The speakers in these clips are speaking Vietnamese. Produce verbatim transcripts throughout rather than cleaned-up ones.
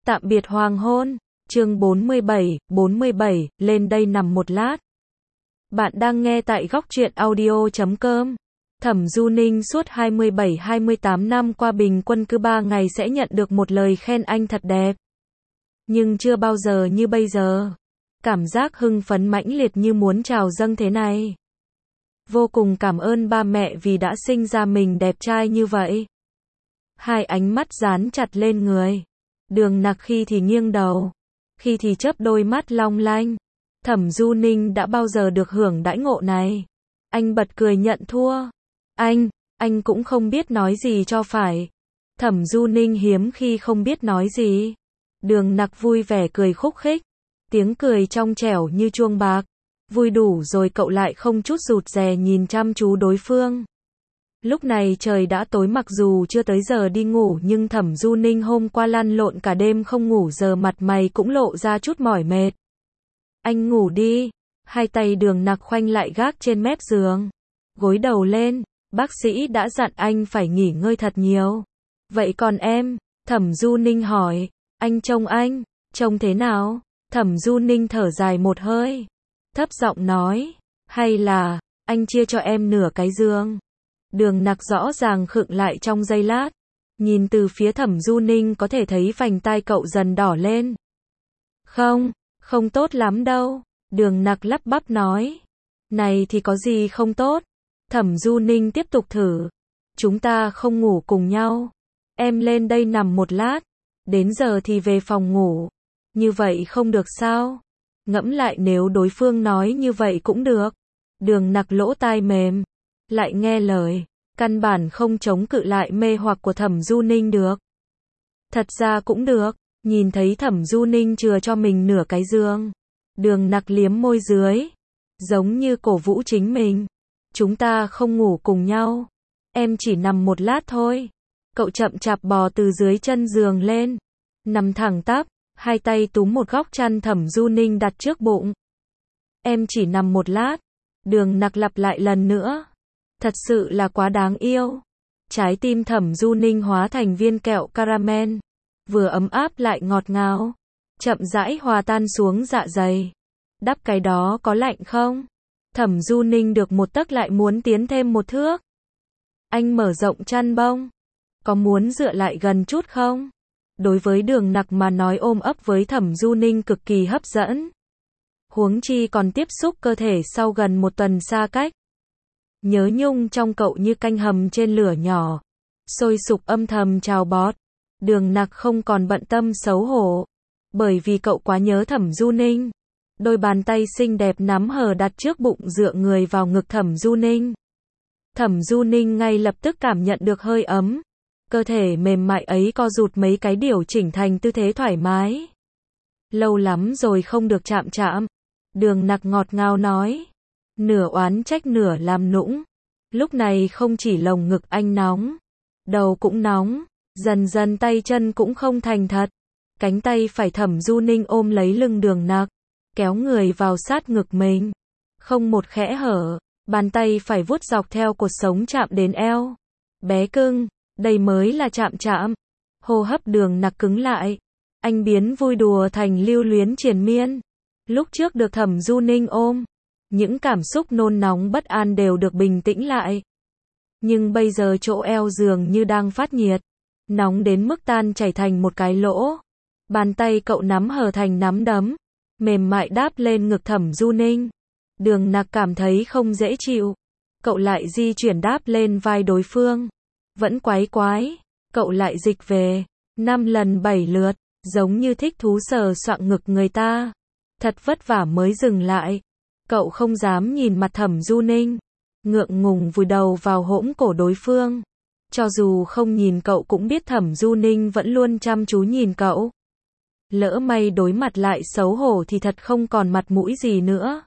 Tạm biệt hoàng hôn, chương bốn mươi bảy, bốn mươi bảy, lên đây nằm một lát. Bạn đang nghe tại góc truyện audio chấm com. Thẩm Du Ninh suốt hai mươi bảy hai mươi tám năm qua bình quân cứ ba ngày sẽ nhận được một lời khen anh thật đẹp. Nhưng chưa bao giờ như bây giờ. Cảm giác hưng phấn mãnh liệt như muốn trào dâng thế này. Vô cùng cảm ơn ba mẹ vì đã sinh ra mình đẹp trai như vậy. Hai ánh mắt dán chặt lên người. Đường Nặc khi thì nghiêng đầu, khi thì chớp đôi mắt long lanh. Thẩm Du Ninh đã bao giờ được hưởng đãi ngộ này. Anh bật cười nhận thua. Anh, anh cũng không biết nói gì cho phải. Thẩm Du Ninh hiếm khi không biết nói gì. Đường Nặc vui vẻ cười khúc khích. Tiếng cười trong trẻo như chuông bạc. Vui đủ rồi cậu lại không chút rụt rè nhìn chăm chú đối phương. Lúc này trời đã tối, mặc dù chưa tới giờ đi ngủ nhưng Thẩm Du Ninh hôm qua lăn lộn cả đêm không ngủ, giờ mặt mày cũng lộ ra chút mỏi mệt. Anh ngủ đi. Hai tay Đường Nặc khoanh lại gác trên mép giường. Gối đầu lên. Bác sĩ đã dặn anh phải nghỉ ngơi thật nhiều. Vậy còn em? Thẩm Du Ninh hỏi. Anh trông anh, trông thế nào? Thẩm Du Ninh thở dài một hơi. Thấp giọng nói. Hay là, anh chia cho em nửa cái giường? Đường Nặc rõ ràng khựng lại trong giây lát. Nhìn từ phía Thẩm Du Ninh có thể thấy vành tai cậu dần đỏ lên. Không, không tốt lắm đâu. Đường Nặc lắp bắp nói. Này thì có gì không tốt? Thẩm Du Ninh tiếp tục thử. Chúng ta không ngủ cùng nhau. Em lên đây nằm một lát. Đến giờ thì về phòng ngủ. Như vậy không được sao? Ngẫm lại nếu đối phương nói như vậy cũng được. Đường Nặc lỗ tai mềm. Lại nghe lời. Căn bản không chống cự lại mê hoặc của Thẩm Du Ninh được. Thật ra cũng được. Nhìn thấy Thẩm Du Ninh chừa cho mình nửa cái giường. Đường Nặc liếm môi dưới. Giống như cổ vũ chính mình. Chúng ta không ngủ cùng nhau. Em chỉ nằm một lát thôi. Cậu chậm chạp bò từ dưới chân giường lên. Nằm thẳng tắp. Hai tay túm một góc chăn Thẩm Du Ninh đặt trước bụng. Em chỉ nằm một lát. Đường Nặc lặp lại lần nữa. Thật sự là quá đáng yêu. Trái tim Thẩm Du Ninh hóa thành viên kẹo caramel. Vừa ấm áp lại ngọt ngào. Chậm rãi hòa tan xuống dạ dày. Đắp cái đó có lạnh không? Thẩm Du Ninh được một tấc lại muốn tiến thêm một thước. Anh mở rộng chăn bông. Có muốn dựa lại gần chút không? Đối với Đường Nặc mà nói, ôm ấp với Thẩm Du Ninh cực kỳ hấp dẫn. Huống chi còn tiếp xúc cơ thể sau gần một tuần xa cách. Nhớ nhung trong cậu như canh hầm trên lửa nhỏ. Sôi sục âm thầm trào bọt. Đường Nặc không còn bận tâm xấu hổ. Bởi vì cậu quá nhớ Thẩm Du Ninh. Đôi bàn tay xinh đẹp nắm hờ đặt trước bụng dựa người vào ngực Thẩm Du Ninh. Thẩm Du Ninh ngay lập tức cảm nhận được hơi ấm. Cơ thể mềm mại ấy co rụt mấy cái, điều chỉnh thành tư thế thoải mái. Lâu lắm rồi không được chạm chạm. Đường Nặc ngọt ngào nói. Nửa oán trách nửa làm nũng. Lúc này không chỉ lồng ngực anh nóng. Đầu cũng nóng. Dần dần tay chân cũng không thành thật. Cánh tay phải Thẩm Du Ninh ôm lấy lưng Đường Nặc. Kéo người vào sát ngực mình. Không một khẽ hở. Bàn tay phải vuốt dọc theo cột sống chạm đến eo. Bé cưng. Đây mới là chạm chạm. Hô hấp Đường Nặc cứng lại. Anh biến vui đùa thành lưu luyến triền miên. Lúc trước được Thẩm Du Ninh ôm. Những cảm xúc nôn nóng bất an đều được bình tĩnh lại. Nhưng bây giờ chỗ eo dường như đang phát nhiệt. Nóng đến mức tan chảy thành một cái lỗ. Bàn tay cậu nắm hờ thành nắm đấm. Mềm mại đáp lên ngực Thẩm Du Ninh. Đường Nặc cảm thấy không dễ chịu. Cậu lại di chuyển đáp lên vai đối phương. Vẫn quái quái. Cậu lại dịch về. Năm lần bảy lượt. Giống như thích thú sờ soạng ngực người ta. Thật vất vả mới dừng lại. Cậu không dám nhìn mặt Thẩm Du Ninh. Ngượng ngùng vùi đầu vào hõm cổ đối phương. Cho dù không nhìn cậu cũng biết Thẩm Du Ninh vẫn luôn chăm chú nhìn cậu. Lỡ may đối mặt lại xấu hổ thì thật không còn mặt mũi gì nữa.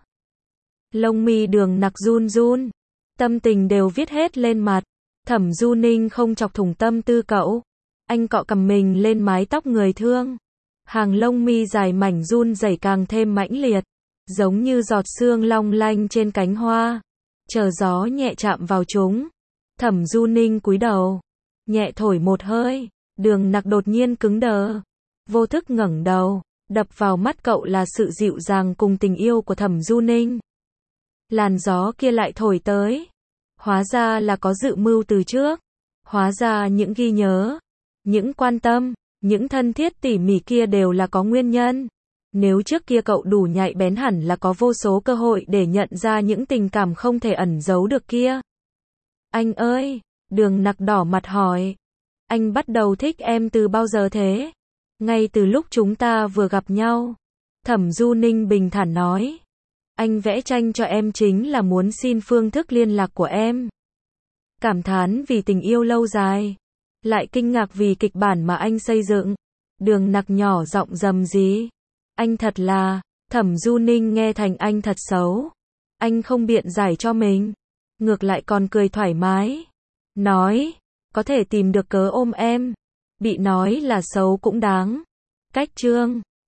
Lông mi Đường Nặc run run. Tâm tình đều viết hết lên mặt. Thẩm Du Ninh không chọc thủng tâm tư cậu. Anh cọ cằm mình lên mái tóc người thương. Hàng lông mi dài mảnh run rẩy càng thêm mãnh liệt. Giống như giọt sương long lanh trên cánh hoa. Chờ gió nhẹ chạm vào chúng. Thẩm Du Ninh cúi đầu. Nhẹ thổi một hơi. Đường Nặc đột nhiên cứng đờ. vô thức ngẩng đầu, đập vào mắt cậu là sự dịu dàng cùng tình yêu của Thẩm Du Ninh. Làn gió kia lại thổi tới. Hóa ra là có dự mưu từ trước. Hóa ra những ghi nhớ, những quan tâm, những thân thiết tỉ mỉ kia đều là có nguyên nhân. Nếu trước kia cậu đủ nhạy bén hẳn là có vô số cơ hội để nhận ra những tình cảm không thể ẩn giấu được kia. Anh ơi, Đường Nặc đỏ mặt hỏi. Anh bắt đầu thích em từ bao giờ thế? Ngay từ lúc chúng ta vừa gặp nhau. Thẩm Du Ninh bình thản nói. Anh vẽ tranh cho em chính là muốn xin phương thức liên lạc của em. Cảm thán vì tình yêu lâu dài. Lại kinh ngạc vì kịch bản mà anh xây dựng. Đường Nặc nhỏ giọng rầm rì. Anh thật là, Thẩm Du Ninh nghe thành anh thật xấu. Anh không biện giải cho mình. Ngược lại còn cười thoải mái. Nói, có thể tìm được cớ ôm em. Bị nói là xấu cũng đáng. Cách chương